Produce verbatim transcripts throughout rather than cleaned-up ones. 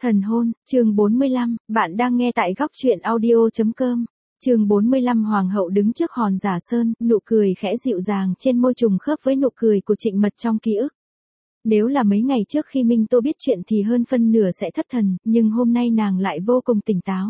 Thần hôn, chương bốn mươi lăm, bạn đang nghe tại góc truyện audio chấm com. Chương bốn mươi lăm Hoàng hậu đứng trước hòn giả sơn, nụ cười khẽ dịu dàng trên môi trùng khớp với nụ cười của Trịnh Mật trong ký ức. Nếu là mấy ngày trước khi Minh Tô biết chuyện thì hơn phân nửa sẽ thất thần, nhưng hôm nay nàng lại vô cùng tỉnh táo.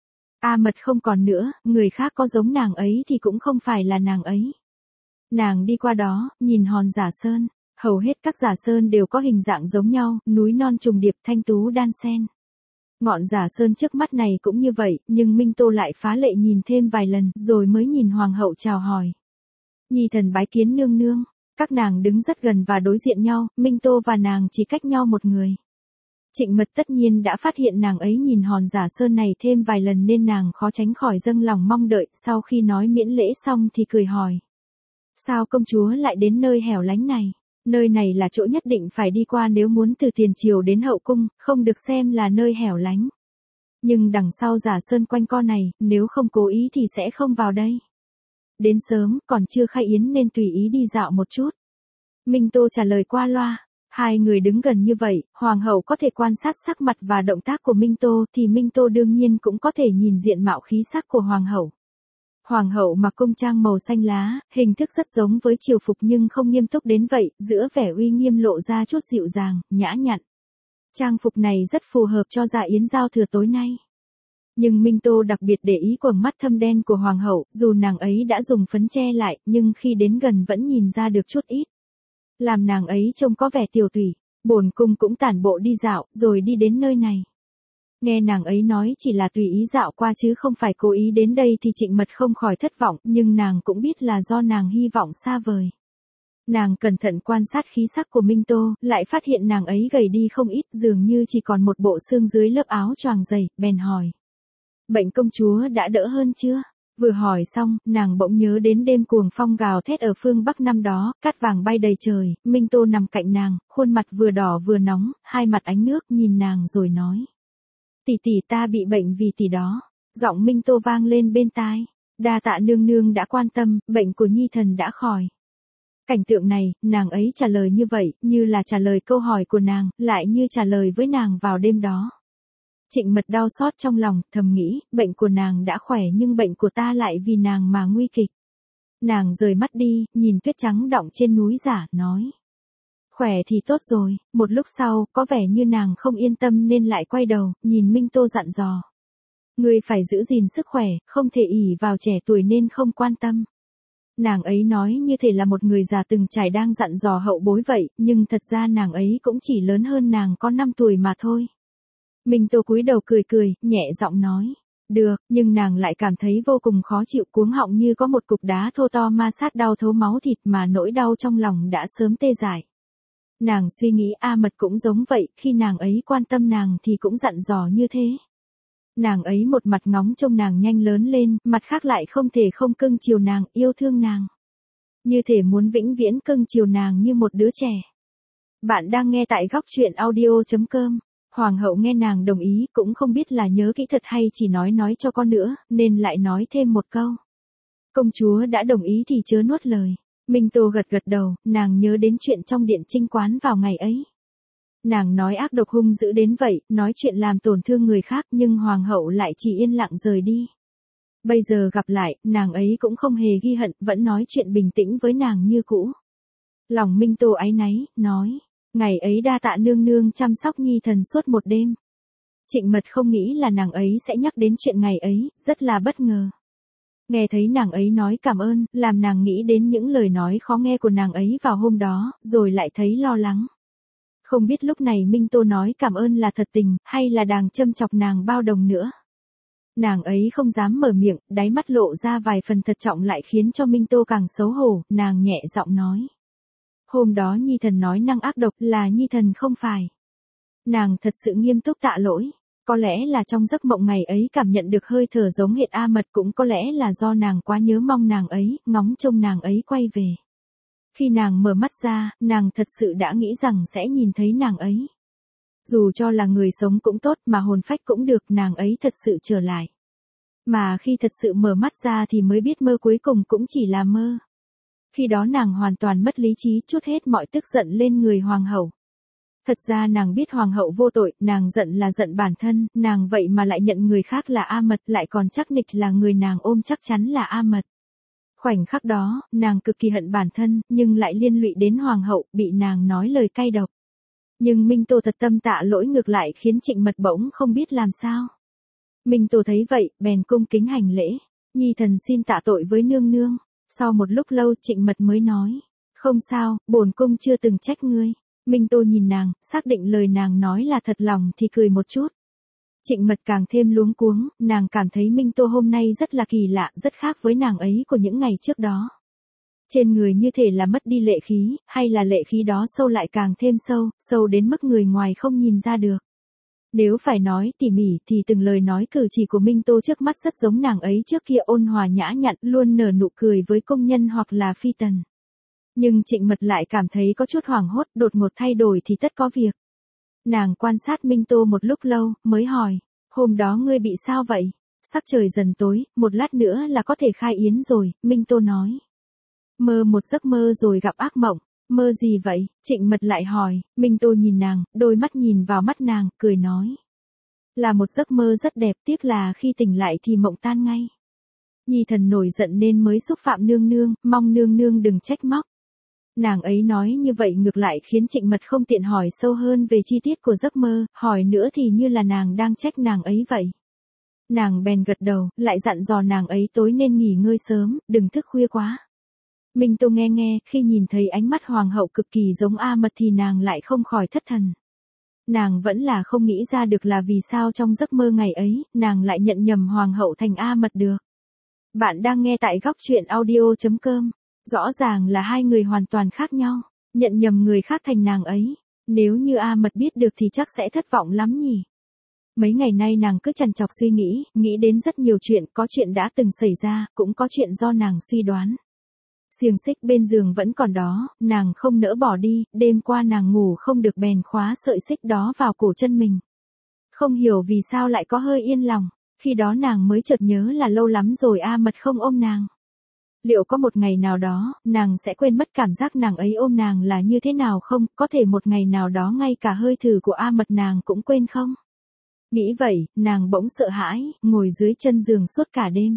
A Mật không còn nữa, người khác có giống nàng ấy thì cũng không phải là nàng ấy. Nàng đi qua đó, nhìn hòn giả sơn. Hầu hết các giả sơn đều có hình dạng giống nhau, núi non trùng điệp thanh tú đan xen. Ngọn giả sơn trước mắt này cũng như vậy, nhưng Minh Tô lại phá lệ nhìn thêm vài lần, rồi mới nhìn hoàng hậu chào hỏi. Nhi thần bái kiến nương nương, các nàng đứng rất gần và đối diện nhau, Minh Tô và nàng chỉ cách nhau một người. Trịnh Mật tất nhiên đã phát hiện nàng ấy nhìn hòn giả sơn này thêm vài lần nên nàng khó tránh khỏi dâng lòng mong đợi, sau khi nói miễn lễ xong thì cười hỏi. Sao công chúa lại đến nơi hẻo lánh này? Nơi này là chỗ nhất định phải đi qua nếu muốn từ tiền triều đến hậu cung, không được xem là nơi hẻo lánh. Nhưng đằng sau giả sơn quanh co này, nếu không cố ý thì sẽ không vào đây. Đến sớm, còn chưa khai yến nên tùy ý đi dạo một chút. Minh Tô trả lời qua loa. Hai người đứng gần như vậy, hoàng hậu có thể quan sát sắc mặt và động tác của Minh Tô thì Minh Tô đương nhiên cũng có thể nhìn diện mạo khí sắc của hoàng hậu. Hoàng hậu mặc cung trang màu xanh lá, hình thức rất giống với triều phục nhưng không nghiêm túc đến vậy, giữa vẻ uy nghiêm lộ ra chút dịu dàng, nhã nhặn. Trang phục này rất phù hợp cho dạ yến giao thừa tối nay. Nhưng Minh Tô đặc biệt để ý quầng mắt thâm đen của hoàng hậu, dù nàng ấy đã dùng phấn che lại, nhưng khi đến gần vẫn nhìn ra được chút ít. Làm nàng ấy trông có vẻ tiều tụy, bổn cung cũng tản bộ đi dạo, rồi đi đến nơi này. Nghe nàng ấy nói chỉ là tùy ý dạo qua chứ không phải cố ý đến đây thì Trịnh Mật không khỏi thất vọng, nhưng nàng cũng biết là do nàng hy vọng xa vời. Nàng cẩn thận quan sát khí sắc của Minh Tô, lại phát hiện nàng ấy gầy đi không ít, dường như chỉ còn một bộ xương dưới lớp áo choàng dày, bèn hỏi. Bệnh công chúa đã đỡ hơn chưa? Vừa hỏi xong, nàng bỗng nhớ đến đêm cuồng phong gào thét ở phương Bắc năm đó, cát vàng bay đầy trời, Minh Tô nằm cạnh nàng, khuôn mặt vừa đỏ vừa nóng, hai mặt ánh nước nhìn nàng rồi nói. Tỷ tỷ ta bị bệnh vì tỷ đó. Giọng Minh Tô vang lên bên tai. Đa tạ nương nương đã quan tâm, bệnh của nhi thần đã khỏi. Cảnh tượng này, nàng ấy trả lời như vậy, như là trả lời câu hỏi của nàng, lại như trả lời với nàng vào đêm đó. Trịnh Mật đau xót trong lòng, thầm nghĩ, bệnh của nàng đã khỏe nhưng bệnh của ta lại vì nàng mà nguy kịch. Nàng rời mắt đi, nhìn tuyết trắng đọng trên núi giả, nói. Khỏe thì tốt rồi, một lúc sau, có vẻ như nàng không yên tâm nên lại quay đầu, nhìn Minh Tô dặn dò. Ngươi phải giữ gìn sức khỏe, không thể ỷ vào trẻ tuổi nên không quan tâm. Nàng ấy nói như thể là một người già từng trải đang dặn dò hậu bối vậy, nhưng thật ra nàng ấy cũng chỉ lớn hơn nàng có năm tuổi mà thôi. Minh Tô cúi đầu cười cười, nhẹ giọng nói. Được, nhưng nàng lại cảm thấy vô cùng khó chịu, cuống họng như có một cục đá thô to ma sát đau thấu máu thịt mà nỗi đau trong lòng đã sớm tê dại. Nàng suy nghĩ A Mật cũng giống vậy, khi nàng ấy quan tâm nàng thì cũng dặn dò như thế. Nàng ấy một mặt ngóng trông nàng nhanh lớn lên, mặt khác lại không thể không cưng chiều nàng, yêu thương nàng. Như thể muốn vĩnh viễn cưng chiều nàng như một đứa trẻ. Bạn đang nghe tại góc truyện audio chấm com. Hoàng hậu nghe nàng đồng ý, cũng không biết là nhớ kỹ thật hay chỉ nói nói cho con nữa, nên lại nói thêm một câu. Công chúa đã đồng ý thì chớ nuốt lời. Minh Tô gật gật đầu, nàng nhớ đến chuyện trong điện Trinh quán vào ngày ấy. Nàng nói ác độc hung dữ đến vậy, nói chuyện làm tổn thương người khác nhưng hoàng hậu lại chỉ yên lặng rời đi. Bây giờ gặp lại, nàng ấy cũng không hề ghi hận, vẫn nói chuyện bình tĩnh với nàng như cũ. Lòng Minh Tô áy náy, nói, ngày ấy đa tạ nương nương chăm sóc nhi thần suốt một đêm. Trịnh Mật không nghĩ là nàng ấy sẽ nhắc đến chuyện ngày ấy, rất là bất ngờ. Nghe thấy nàng ấy nói cảm ơn, làm nàng nghĩ đến những lời nói khó nghe của nàng ấy vào hôm đó, rồi lại thấy lo lắng. Không biết lúc này Minh Tô nói cảm ơn là thật tình, hay là đang châm chọc nàng bao đồng nữa. Nàng ấy không dám mở miệng, đáy mắt lộ ra vài phần thật trọng lại khiến cho Minh Tô càng xấu hổ, nàng nhẹ giọng nói. Hôm đó nhi thần nói năng ác độc là nhi thần không phải. Nàng thật sự nghiêm túc tạ lỗi. Có lẽ là trong giấc mộng ngày ấy cảm nhận được hơi thở giống hệt A Mật, cũng có lẽ là do nàng quá nhớ mong nàng ấy, ngóng trông nàng ấy quay về. Khi nàng mở mắt ra, nàng thật sự đã nghĩ rằng sẽ nhìn thấy nàng ấy. Dù cho là người sống cũng tốt mà hồn phách cũng được, nàng ấy thật sự trở lại. Mà khi thật sự mở mắt ra thì mới biết mơ cuối cùng cũng chỉ là mơ. Khi đó nàng hoàn toàn mất lý trí, trút hết mọi tức giận lên người hoàng hậu. Thật ra nàng biết hoàng hậu vô tội, nàng giận là giận bản thân, nàng vậy mà lại nhận người khác là A Mật, lại còn chắc nịch là người nàng ôm chắc chắn là A Mật. Khoảnh khắc đó, nàng cực kỳ hận bản thân, nhưng lại liên lụy đến hoàng hậu, bị nàng nói lời cay độc. Nhưng Minh Tô thật tâm tạ lỗi ngược lại khiến Trịnh Mật bỗng không biết làm sao. Minh Tô thấy vậy, bèn cung kính hành lễ. Nhi thần xin tạ tội với nương nương. Sau một lúc lâu Trịnh Mật mới nói. Không sao, bổn cung chưa từng trách ngươi. Minh Tô nhìn nàng, xác định lời nàng nói là thật lòng thì cười một chút. Trịnh Mật càng thêm luống cuống, nàng cảm thấy Minh Tô hôm nay rất là kỳ lạ, rất khác với nàng ấy của những ngày trước đó. Trên người như thể là mất đi lệ khí, hay là lệ khí đó sâu lại càng thêm sâu, sâu đến mức người ngoài không nhìn ra được. Nếu phải nói tỉ mỉ thì từng lời nói cử chỉ của Minh Tô trước mắt rất giống nàng ấy trước kia, ôn hòa nhã nhặn, luôn nở nụ cười với công nhân hoặc là phi tần. Nhưng Trịnh Mật lại cảm thấy có chút hoảng hốt, đột ngột thay đổi thì tất có việc. Nàng quan sát Minh Tô một lúc lâu, mới hỏi, hôm đó ngươi bị sao vậy? Sắc trời dần tối, một lát nữa là có thể khai yến rồi, Minh Tô nói. Mơ một giấc mơ rồi gặp ác mộng, mơ gì vậy? Trịnh Mật lại hỏi. Minh Tô nhìn nàng, đôi mắt nhìn vào mắt nàng, cười nói. Là một giấc mơ rất đẹp, tiếc là khi tỉnh lại thì mộng tan ngay. Nhi thần nổi giận nên mới xúc phạm nương nương, mong nương nương đừng trách móc. Nàng ấy nói như vậy ngược lại khiến Trịnh Mật không tiện hỏi sâu hơn về chi tiết của giấc mơ, hỏi nữa thì như là nàng đang trách nàng ấy vậy. Nàng bèn gật đầu, lại dặn dò nàng ấy tối nên nghỉ ngơi sớm, đừng thức khuya quá. Minh Tô nghe nghe, khi nhìn thấy ánh mắt hoàng hậu cực kỳ giống A Mật thì nàng lại không khỏi thất thần. Nàng vẫn là không nghĩ ra được là vì sao trong giấc mơ ngày ấy, nàng lại nhận nhầm hoàng hậu thành A Mật được. Bạn đang nghe tại góc truyện audio chấm com. Rõ ràng là hai người hoàn toàn khác nhau, nhận nhầm người khác thành nàng ấy. Nếu như A Mật biết được thì chắc sẽ thất vọng lắm nhỉ. Mấy ngày nay nàng cứ trằn trọc suy nghĩ, nghĩ đến rất nhiều chuyện, có chuyện đã từng xảy ra, cũng có chuyện do nàng suy đoán. Xiềng xích bên giường vẫn còn đó, nàng không nỡ bỏ đi, đêm qua nàng ngủ không được bèn khóa sợi xích đó vào cổ chân mình. Không hiểu vì sao lại có hơi yên lòng, khi đó nàng mới chợt nhớ là lâu lắm rồi A Mật không ôm nàng. Liệu có một ngày nào đó, nàng sẽ quên mất cảm giác nàng ấy ôm nàng là như thế nào không, có thể một ngày nào đó ngay cả hơi thở của A Mật nàng cũng quên không? Nghĩ vậy, nàng bỗng sợ hãi, ngồi dưới chân giường suốt cả đêm.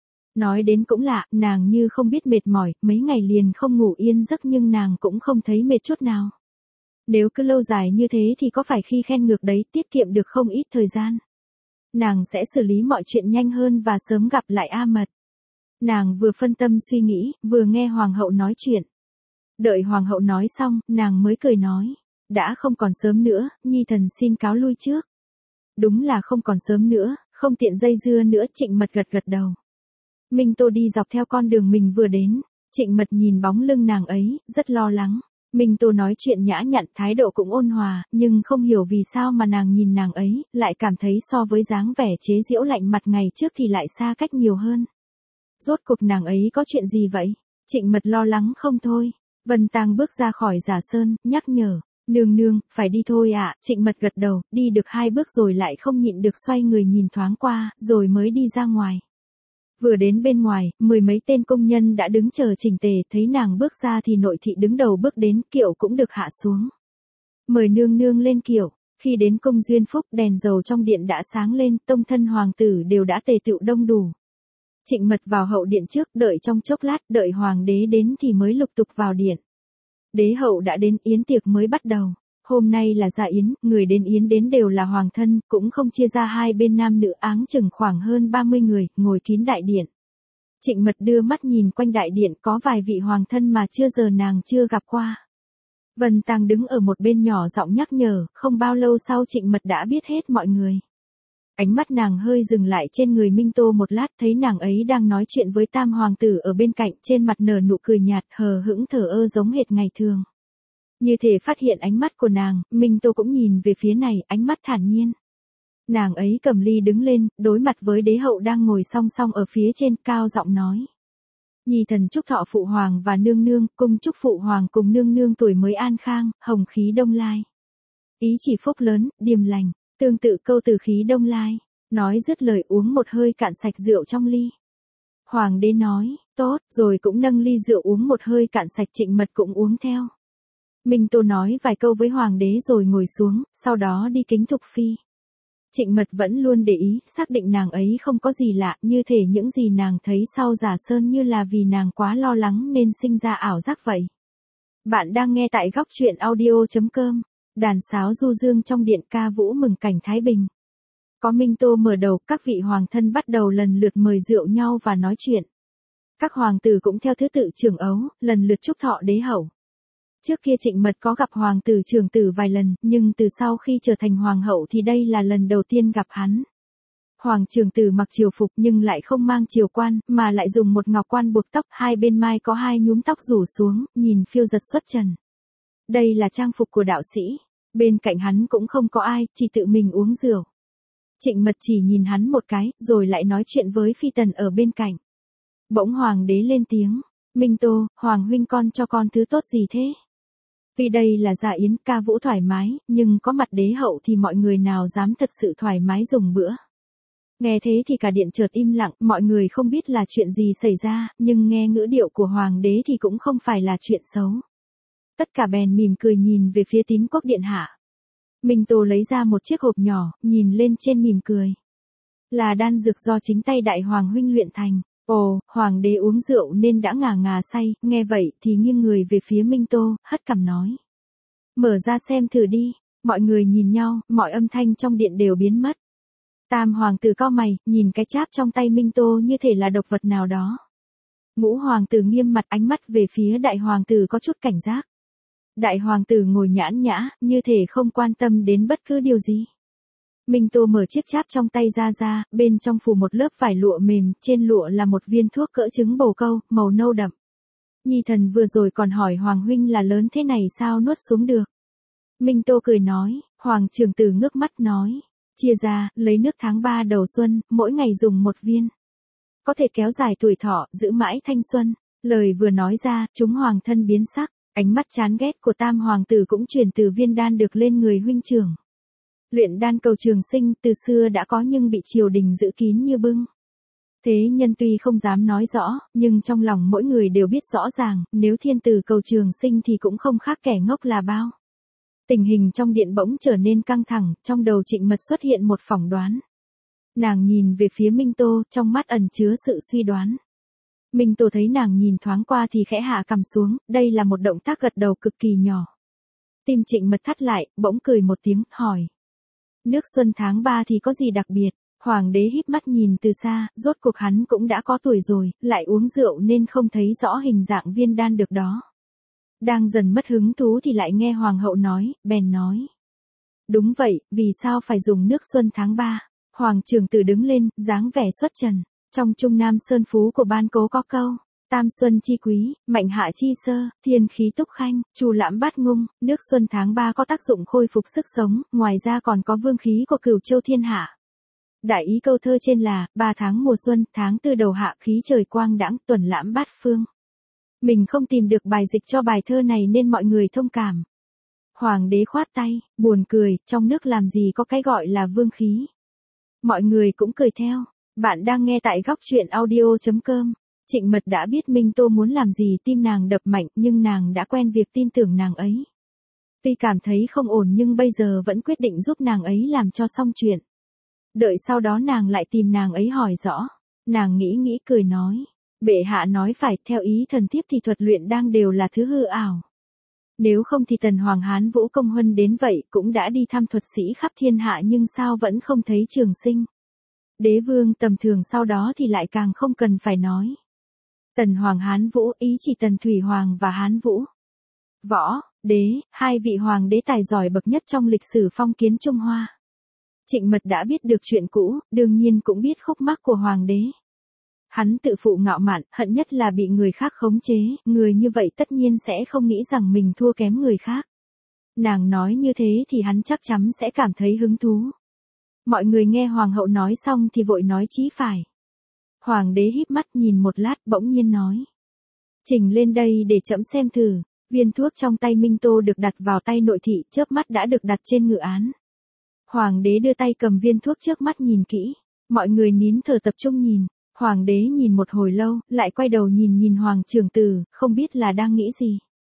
Nói đến cũng lạ, nàng như không biết mệt mỏi, mấy ngày liền không ngủ yên giấc nhưng nàng cũng không thấy mệt chút nào. Nếu cứ lâu dài như thế thì có phải khi khen ngược đấy tiết kiệm được không ít thời gian. Nàng sẽ xử lý mọi chuyện nhanh hơn và sớm gặp lại A Mật. Nàng vừa phân tâm suy nghĩ, vừa nghe hoàng hậu nói chuyện. Đợi hoàng hậu nói xong, nàng mới cười nói. Đã không còn sớm nữa, nhi thần xin cáo lui trước. Đúng là không còn sớm nữa, không tiện dây dưa nữa. Trịnh Mật gật gật đầu. Minh Tô đi dọc theo con đường mình vừa đến. Trịnh Mật nhìn bóng lưng nàng ấy, rất lo lắng. Minh Tô nói chuyện nhã nhặn, thái độ cũng ôn hòa, nhưng không hiểu vì sao mà nàng nhìn nàng ấy, lại cảm thấy so với dáng vẻ chế giễu lạnh mặt ngày trước thì lại xa cách nhiều hơn. Rốt cuộc nàng ấy có chuyện gì vậy? Trịnh Mật lo lắng không thôi. Vân Tang bước ra khỏi Giả Sơn, nhắc nhở. Nương nương, phải đi thôi ạ. À. Trịnh Mật gật đầu, đi được hai bước rồi lại không nhịn được xoay người nhìn thoáng qua, rồi mới đi ra ngoài. Vừa đến bên ngoài, mười mấy tên công nhân đã đứng chờ chỉnh tề, thấy nàng bước ra thì nội thị đứng đầu bước đến, kiệu cũng được hạ xuống. Mời nương nương lên kiệu. Khi đến cung Duyên Phúc, đèn dầu trong điện đã sáng lên, tông thân hoàng tử đều đã tề tựu đông đủ. Trịnh Mật vào hậu điện trước, đợi trong chốc lát, đợi hoàng đế đến thì mới lục tục vào điện. Đế hậu đã đến, yến tiệc mới bắt đầu. Hôm nay là dạ yến, người đến yến đến đều là hoàng thân, cũng không chia ra hai bên nam nữ, áng chừng khoảng hơn ba mươi người, ngồi kín đại điện. Trịnh Mật đưa mắt nhìn quanh đại điện, có vài vị hoàng thân mà chưa giờ nàng chưa gặp qua. Vân Tang đứng ở một bên nhỏ giọng nhắc nhở, không bao lâu sau Trịnh Mật đã biết hết mọi người. Ánh mắt nàng hơi dừng lại trên người Minh Tô một lát, thấy nàng ấy đang nói chuyện với tam hoàng tử ở bên cạnh, trên mặt nở nụ cười nhạt, hờ hững thờ ơ giống hệt ngày thường. Như thể phát hiện ánh mắt của nàng, Minh Tô cũng nhìn về phía này, ánh mắt thản nhiên. Nàng ấy cầm ly đứng lên, đối mặt với đế hậu đang ngồi song song ở phía trên, cao giọng nói. Nhi thần chúc thọ phụ hoàng và nương nương, cung chúc phụ hoàng cùng nương nương tuổi mới an khang, hồng khí đông lai. Ý chỉ phúc lớn, điềm lành, tương tự câu từ khí đông lai. Nói dứt lời uống một hơi cạn sạch rượu trong ly. Hoàng đế nói, tốt, rồi cũng nâng ly rượu uống một hơi cạn sạch. Trịnh Mật cũng uống theo. Minh Tô nói vài câu với hoàng đế rồi ngồi xuống, sau đó đi kính Thục Phi. Trịnh Mật vẫn luôn để ý, xác định nàng ấy không có gì lạ, như thể những gì nàng thấy sau Giả Sơn như là vì nàng quá lo lắng nên sinh ra ảo giác vậy. Bạn đang nghe tại góc truyện audio chấm com, đàn sáo du dương trong điện ca vũ mừng cảnh Thái Bình. Có Minh Tô mở đầu, các vị hoàng thân bắt đầu lần lượt mời rượu nhau và nói chuyện. Các hoàng tử cũng theo thứ tự trưởng ấu, lần lượt chúc thọ đế hậu. Trước kia Trịnh Mật có gặp hoàng tử trưởng tử vài lần, nhưng từ sau khi trở thành hoàng hậu thì đây là lần đầu tiên gặp hắn. Hoàng trưởng tử mặc triều phục nhưng lại không mang triều quan, mà lại dùng một ngọc quan buộc tóc, hai bên mai có hai nhúm tóc rủ xuống, nhìn phiêu giật xuất trần. Đây là trang phục của đạo sĩ. Bên cạnh hắn cũng không có ai, chỉ tự mình uống rượu. Trịnh Mật chỉ nhìn hắn một cái, rồi lại nói chuyện với phi tần ở bên cạnh. Bỗng hoàng đế lên tiếng, Minh Tô, hoàng huynh con cho con thứ tốt gì thế? Vì đây là dạ yến ca vũ thoải mái, nhưng có mặt đế hậu thì mọi người nào dám thật sự thoải mái dùng bữa. Nghe thế thì cả điện chợt im lặng, mọi người không biết là chuyện gì xảy ra, nhưng nghe ngữ điệu của hoàng đế thì cũng không phải là chuyện xấu. Tất cả bèn mỉm cười nhìn về phía Tín Quốc điện hạ. Minh Tô lấy ra một chiếc hộp nhỏ, nhìn lên trên mỉm cười. Là đan dược do chính tay đại hoàng huynh luyện thành. Ồ, hoàng đế uống rượu nên đã ngà ngà say, nghe vậy thì nghiêng người về phía Minh Tô, hất cằm nói. Mở ra xem thử đi, mọi người nhìn nhau, mọi âm thanh trong điện đều biến mất. Tam hoàng tử cau mày, nhìn cái cháp trong tay Minh Tô như thể là độc vật nào đó. Ngũ hoàng tử nghiêm mặt, ánh mắt về phía đại hoàng tử có chút cảnh giác. Đại hoàng tử ngồi nhãn nhã, như thể không quan tâm đến bất cứ điều gì. Minh Tô mở chiếc cháp trong tay ra ra, bên trong phủ một lớp vải lụa mềm, trên lụa là một viên thuốc cỡ trứng bồ câu, màu nâu đậm. Nhi thần vừa rồi còn hỏi hoàng huynh là lớn thế này sao nuốt xuống được. Minh Tô cười nói, hoàng trưởng tử ngước mắt nói, chia ra, lấy nước tháng ba đầu xuân, mỗi ngày dùng một viên. Có thể kéo dài tuổi thọ, giữ mãi thanh xuân. Lời vừa nói ra, chúng hoàng thân biến sắc, ánh mắt chán ghét của tam hoàng tử cũng chuyển từ viên đan được lên người huynh trưởng. Luyện đan cầu trường sinh từ xưa đã có nhưng bị triều đình giữ kín như bưng. Thế nhân tuy không dám nói rõ, nhưng trong lòng mỗi người đều biết rõ ràng, nếu thiên tử cầu trường sinh thì cũng không khác kẻ ngốc là bao. Tình hình trong điện bỗng trở nên căng thẳng, trong đầu Trịnh Mật xuất hiện một phỏng đoán. Nàng nhìn về phía Minh Tô, trong mắt ẩn chứa sự suy đoán. Minh Tô thấy nàng nhìn thoáng qua thì khẽ hạ cằm xuống, đây là một động tác gật đầu cực kỳ nhỏ. Tim Trịnh Mật thắt lại, bỗng cười một tiếng, hỏi. Nước xuân tháng ba thì có gì đặc biệt? Hoàng đế híp mắt nhìn từ xa, rốt cuộc hắn cũng đã có tuổi rồi, lại uống rượu nên không thấy rõ hình dạng viên đan được đó. Đang dần mất hứng thú thì lại nghe hoàng hậu nói, bèn nói. Đúng vậy, vì sao phải dùng nước xuân tháng ba? Hoàng trưởng tử đứng lên, dáng vẻ xuất trần. Trong Trung Nam Sơn Phú của Ban Cố có câu, tam xuân chi quý, mạnh hạ chi sơ, thiên khí túc khanh, chu lãm bát ngung, nước xuân tháng ba có tác dụng khôi phục sức sống, ngoài ra còn có vương khí của cửu châu thiên hạ. Đại ý câu thơ trên là, ba tháng mùa xuân, tháng tư đầu hạ khí trời quang đãng, tuần lãm bát phương. Mình không tìm được bài dịch cho bài thơ này nên mọi người thông cảm. Hoàng đế khoát tay, buồn cười, trong nước làm gì có cái gọi là vương khí. Mọi người cũng cười theo. Bạn đang nghe tại góc truyện audio chấm com. Trịnh Mật đã biết Minh Tô muốn làm gì, tim nàng đập mạnh, nhưng nàng đã quen việc tin tưởng nàng ấy. Tuy cảm thấy không ổn nhưng bây giờ vẫn quyết định giúp nàng ấy làm cho xong chuyện. Đợi sau đó nàng lại tìm nàng ấy hỏi rõ. Nàng nghĩ nghĩ cười nói. Bệ hạ nói phải, theo ý thần thiếp thì thuật luyện đan đều là thứ hư ảo. Nếu không thì tần hoàng Hán Vũ Công Huân đến vậy cũng đã đi thăm thuật sĩ khắp thiên hạ nhưng sao vẫn không thấy trường sinh. Đế vương tầm thường sau đó thì lại càng không cần phải nói. Tần hoàng Hán Vũ ý chỉ Tần Thủy Hoàng và Hán Vũ. Võ, đế, hai vị hoàng đế tài giỏi bậc nhất trong lịch sử phong kiến Trung Hoa. Trịnh Mật đã biết được chuyện cũ, đương nhiên cũng biết khúc mắc của hoàng đế. Hắn tự phụ ngạo mạn, hận nhất là bị người khác khống chế, người như vậy tất nhiên sẽ không nghĩ rằng mình thua kém người khác. Nàng nói như thế thì hắn chắc chắn sẽ cảm thấy hứng thú. Mọi người nghe hoàng hậu nói xong thì vội nói chí phải. Hoàng đế híp mắt nhìn một lát bỗng nhiên nói. Trình lên đây để trẫm xem thử. Viên thuốc trong tay Minh Tô được đặt vào tay nội thị, chớp mắt đã được đặt trên ngự án. Hoàng đế đưa tay cầm viên thuốc trước mắt nhìn kỹ. Mọi người nín thở tập trung nhìn. Hoàng đế nhìn một hồi lâu, lại quay đầu nhìn nhìn hoàng trưởng tử, không biết là đang nghĩ gì.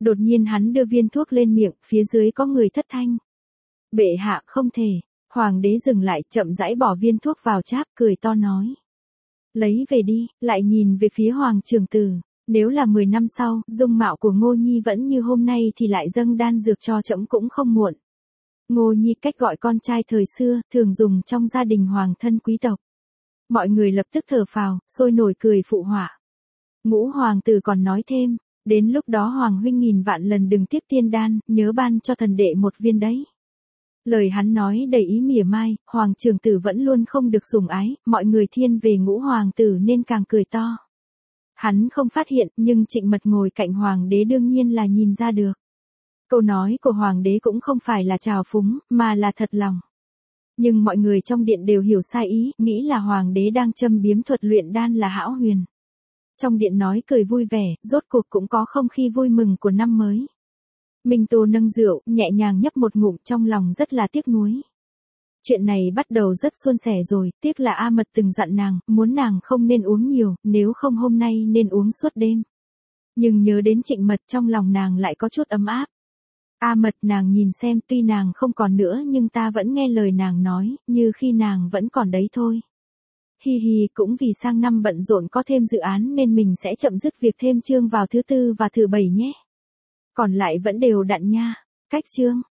Đột nhiên hắn đưa viên thuốc lên miệng, phía dưới có người thất thanh. Bệ hạ không thể. Hoàng đế dừng lại, chậm rãi bỏ viên thuốc vào cháp, cười to nói. Lấy về đi, lại nhìn về phía Hoàng trưởng tử. Nếu là mười năm sau, dung mạo của Ngô Nhi vẫn như hôm nay thì lại dâng đan dược cho trẫm cũng không muộn. Ngô Nhi cách gọi con trai thời xưa, thường dùng trong gia đình hoàng thân quý tộc. Mọi người lập tức thở phào, sôi nổi cười phụ họa. Ngũ hoàng tử còn nói thêm, đến lúc đó Hoàng huynh nghìn vạn lần đừng tiếc tiên đan, nhớ ban cho thần đệ một viên đấy. Lời hắn nói đầy ý mỉa mai, Hoàng trưởng tử vẫn luôn không được sủng ái, mọi người thiên về ngũ hoàng tử nên càng cười to. Hắn không phát hiện, nhưng Trịnh Mật ngồi cạnh hoàng đế đương nhiên là nhìn ra được. Câu nói của hoàng đế cũng không phải là trào phúng, mà là thật lòng. Nhưng mọi người trong điện đều hiểu sai ý, nghĩ là hoàng đế đang châm biếm thuật luyện đan là hão huyền. Trong điện nói cười vui vẻ, rốt cuộc cũng có không khí vui mừng của năm mới. Minh Tô nâng rượu, nhẹ nhàng nhấp một ngụm, trong lòng rất là tiếc nuối. Chuyện này bắt đầu rất suôn sẻ rồi, tiếc là A Mật từng dặn nàng, muốn nàng không nên uống nhiều, nếu không hôm nay nên uống suốt đêm. Nhưng nhớ đến Trịnh Mật trong lòng nàng lại có chút ấm áp. A Mật, nàng nhìn xem, tuy nàng không còn nữa nhưng ta vẫn nghe lời nàng nói, như khi nàng vẫn còn đấy thôi. Hi hi, cũng vì sang năm bận rộn có thêm dự án nên mình sẽ chậm dứt việc thêm chương vào thứ tư và thứ bảy nhé. Còn lại vẫn đều đặn nha. Cách chương